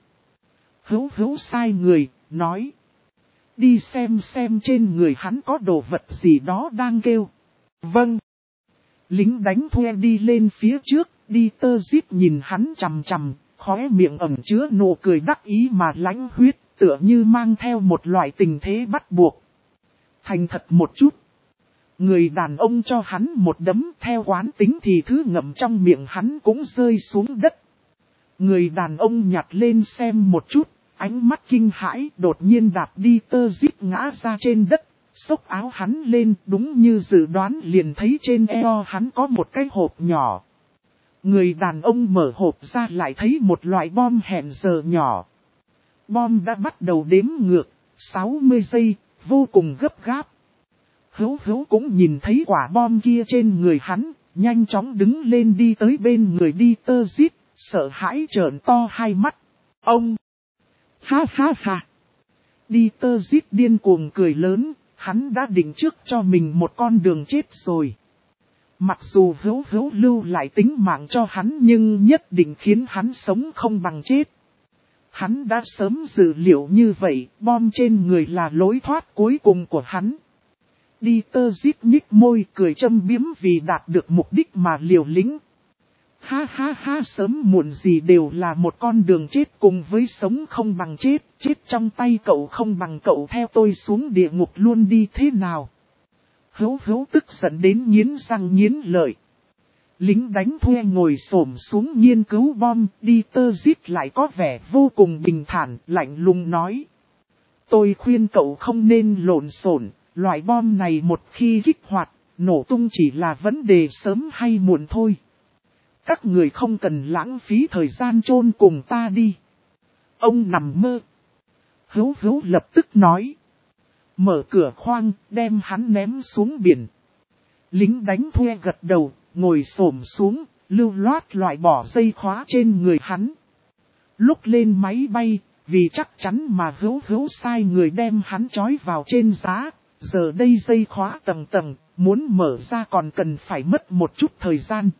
Hữu sai người, nói. Đi xem trên người hắn có đồ vật gì đó đang kêu. Vâng. Lính đánh thuê đi lên phía trước, Dieter Zip nhìn hắn chằm chằm, khóe miệng ẩn chứa nụ cười đắc ý mà lãnh huyết, tựa như mang theo một loại tình thế bắt buộc. Thành thật một chút. Người đàn ông cho hắn một đấm, theo quán tính thì thứ ngậm trong miệng hắn cũng rơi xuống đất. Người đàn ông nhặt lên xem một chút, ánh mắt kinh hãi đột nhiên đạp Dieter Zip ngã ra trên đất, xốc áo hắn lên, đúng như dự đoán liền thấy trên eo hắn có một cái hộp nhỏ. Người đàn ông mở hộp ra lại thấy một loại bom hẹn giờ nhỏ. Bom đã bắt đầu đếm ngược, 60 giây, vô cùng gấp gáp. Hữu cũng nhìn thấy quả bom kia trên người hắn, nhanh chóng đứng lên đi tới bên người Dieter Zip, sợ hãi trợn to hai mắt. Ông! Ha ha ha! Dieter Zip điên cuồng cười lớn, hắn đã định trước cho mình một con đường chết rồi. Mặc dù hữu lưu lại tính mạng cho hắn nhưng nhất định khiến hắn sống không bằng chết. Hắn đã sớm dự liệu như vậy, bom trên người là lối thoát cuối cùng của hắn. Dieter Zip nhích môi cười châm biếm vì đạt được mục đích mà liều lĩnh. Ha ha ha, sớm muộn gì đều là một con đường chết cùng với sống không bằng chết, chết trong tay cậu không bằng cậu theo tôi xuống địa ngục luôn đi thế nào. Hữu tức giận đến nghiến răng nghiến lợi. Lính đánh thuê ngồi xổm xuống nghiên cứu bom, Dieter Zip lại có vẻ vô cùng bình thản, lạnh lùng nói. Tôi khuyên cậu không nên lộn xộn, loại bom này một khi kích hoạt, nổ tung chỉ là vấn đề sớm hay muộn thôi. Các người không cần lãng phí thời gian chôn cùng ta đi. Ông nằm mơ. Hữu lập tức nói. Mở cửa khoang, đem hắn ném xuống biển. Lính đánh thuê gật đầu, ngồi xổm xuống, lưu loát loại bỏ dây khóa trên người hắn. Lúc lên máy bay, vì chắc chắn mà hữu sai người đem hắn trói vào trên giá. Giờ đây dây khóa tầng tầng, muốn mở ra còn cần phải mất một chút thời gian.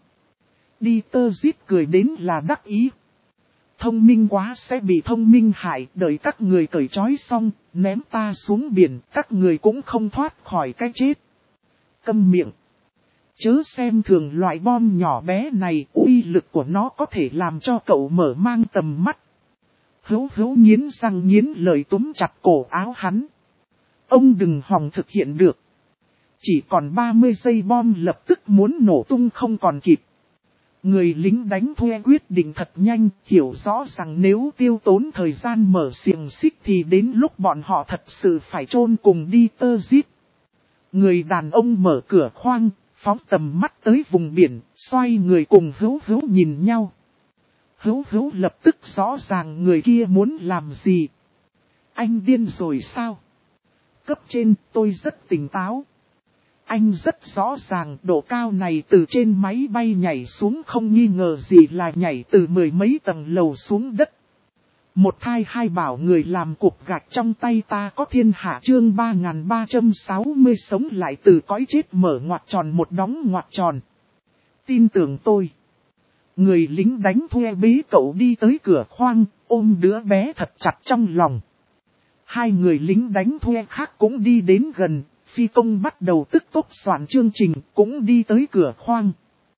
Dieter Zip cười đến là đắc ý. Thông minh quá sẽ bị thông minh hại, đợi các người cởi trói xong, ném ta xuống biển, các người cũng không thoát khỏi cái chết. Câm miệng. Chớ xem thường loại bom nhỏ bé này, uy lực của nó có thể làm cho cậu mở mang tầm mắt. Hữu nghiến răng nghiến lợi túm chặt cổ áo hắn. Ông đừng hòng thực hiện được. Chỉ còn 30 giây bom lập tức muốn nổ tung không còn kịp. Người lính đánh thuê quyết định thật nhanh, hiểu rõ rằng nếu tiêu tốn thời gian mở xiềng xích thì đến lúc bọn họ thật sự phải chôn cùng Dieter Zip. Người đàn ông mở cửa khoang, phóng tầm mắt tới vùng biển, xoay người cùng hữu nhìn nhau. Hữu lập tức rõ ràng người kia muốn làm gì. Anh điên rồi sao? Cấp trên, tôi rất tỉnh táo. Anh rất rõ ràng độ cao này từ trên máy bay nhảy xuống không nghi ngờ gì là nhảy từ 10 mấy tầng lầu xuống đất. Một thai hai bảo người làm cục gạch trong tay ta có thiên hạ chương 3360 sống lại từ cõi chết mở ngoặc tròn một đóng ngoặc tròn. Tin tưởng tôi. Người lính đánh thuê bế cậu đi tới cửa khoang, ôm đứa bé thật chặt trong lòng. Hai người lính đánh thuê khác cũng đi đến gần, phi công bắt đầu tức tốc soạn chương trình cũng đi tới cửa khoang.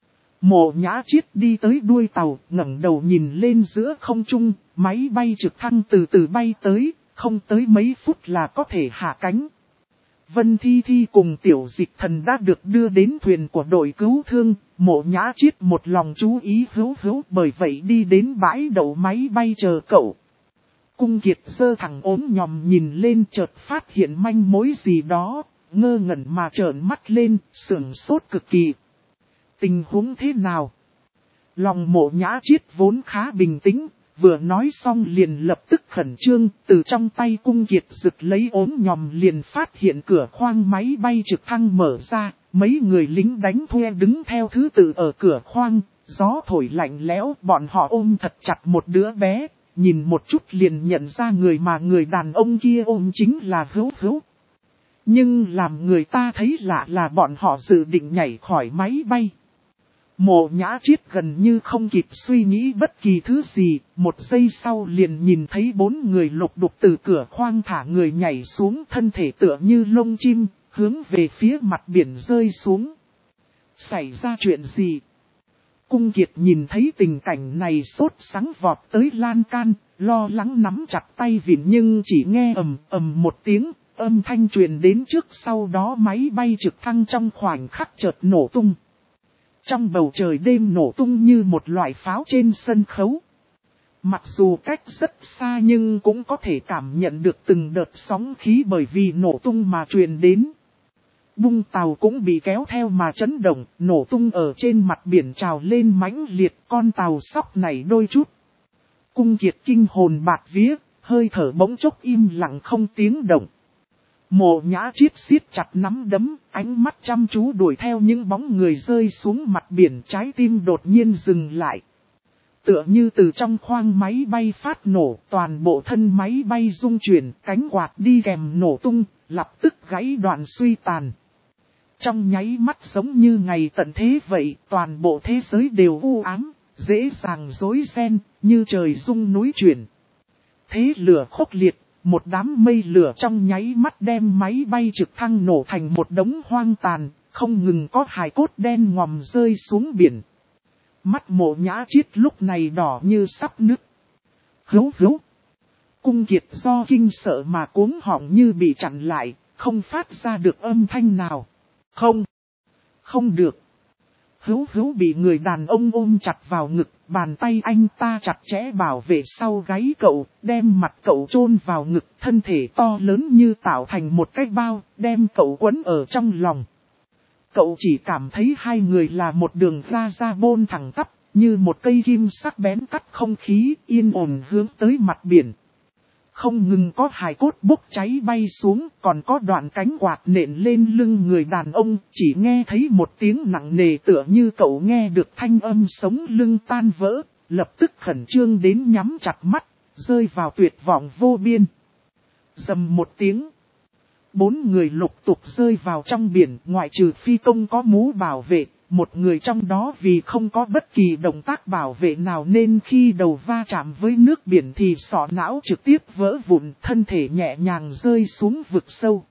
Mộ Nhã Chiết đi tới đuôi tàu, ngẩng đầu nhìn lên giữa không trung, máy bay trực thăng từ từ bay tới, không tới mấy phút là có thể hạ cánh. Vân Thi Thi cùng Tiểu Dịch Thần đã được đưa đến thuyền của đội cứu thương, Mộ Nhã Chiết một lòng chú ý hữu bởi vậy đi đến bãi đậu máy bay chờ cậu. Cung Kiệt giơ thẳng ốm nhòm nhìn lên chợt phát hiện manh mối gì đó, ngơ ngẩn mà trợn mắt lên, sửng sốt cực kỳ. Tình huống thế nào? Lòng Mộ Nhã Chiết vốn khá bình tĩnh, vừa nói xong liền lập tức khẩn trương, từ trong tay Cung Kiệt giựt lấy ốm nhòm liền phát hiện cửa khoang máy bay trực thăng mở ra, mấy người lính đánh thuê đứng theo thứ tự ở cửa khoang, gió thổi lạnh lẽo, bọn họ ôm thật chặt một đứa bé, nhìn một chút liền nhận ra người mà người đàn ông kia ôm chính là Hữu. Nhưng làm người ta thấy lạ là bọn họ dự định nhảy khỏi máy bay. Mộ Nhã Chiết gần như không kịp suy nghĩ bất kỳ thứ gì, một giây sau liền nhìn thấy 4 người lục đục từ cửa khoang thả người nhảy xuống, thân thể tựa như lông chim, hướng về phía mặt biển rơi xuống. Xảy ra chuyện gì? Cung Kiệt nhìn thấy tình cảnh này sốt sắng vọt tới lan can, lo lắng nắm chặt tay vịn nhưng chỉ nghe ầm một tiếng, âm thanh truyền đến trước sau đó máy bay trực thăng trong khoảnh khắc chợt nổ tung. Trong bầu trời đêm nổ tung như một loại pháo trên sân khấu. Mặc dù cách rất xa nhưng cũng có thể cảm nhận được từng đợt sóng khí bởi vì nổ tung mà truyền đến. Bung tàu cũng bị kéo theo mà chấn động, nổ tung ở trên mặt biển trào lên mãnh liệt, con tàu sóc này đôi chút. Cung Kiệt kinh hồn bạt vía, hơi thở bỗng chốc im lặng không tiếng động. Mộ Nhã Chiết siết chặt nắm đấm, ánh mắt chăm chú đuổi theo những bóng người rơi xuống mặt biển, trái tim đột nhiên dừng lại. Tựa như từ trong khoang máy bay phát nổ, toàn bộ thân máy bay rung chuyển, cánh quạt đi kèm nổ tung, lập tức gãy đoạn suy tàn. Trong nháy mắt giống như ngày tận thế vậy, toàn bộ thế giới đều u ám, dễ dàng rối ren, như trời rung núi chuyển. Thế lửa khốc liệt. Một đám mây lửa trong nháy mắt đem máy bay trực thăng nổ thành một đống hoang tàn, không ngừng có hài cốt đen ngòm rơi xuống biển. Mắt Mộ Nhã Chiết lúc này đỏ như sắp nứt. Hữu. Cung Kiệt do kinh sợ mà cuống họng như bị chặn lại, không phát ra được âm thanh nào. Không được. Hữu bị người đàn ông ôm chặt vào ngực, bàn tay anh ta chặt chẽ bảo vệ sau gáy cậu, đem mặt cậu chôn vào ngực, thân thể to lớn như tạo thành một cái bao, đem cậu quấn ở trong lòng. Cậu chỉ cảm thấy hai người là một đường ra bôn thẳng tắp, như một cây kim sắc bén cắt không khí, yên ổn hướng tới mặt biển. Không ngừng có hài cốt bốc cháy bay xuống, còn có đoạn cánh quạt nện lên lưng người đàn ông, chỉ nghe thấy một tiếng nặng nề tựa như cậu nghe được thanh âm sống lưng tan vỡ, lập tức khẩn trương đến nhắm chặt mắt, rơi vào tuyệt vọng vô biên. Rầm một tiếng, 4 người lục tục rơi vào trong biển, ngoại trừ phi công có mũ bảo vệ. Một người trong đó vì không có bất kỳ động tác bảo vệ nào nên khi đầu va chạm với nước biển thì sọ não trực tiếp vỡ vụn, thân thể nhẹ nhàng rơi xuống vực sâu.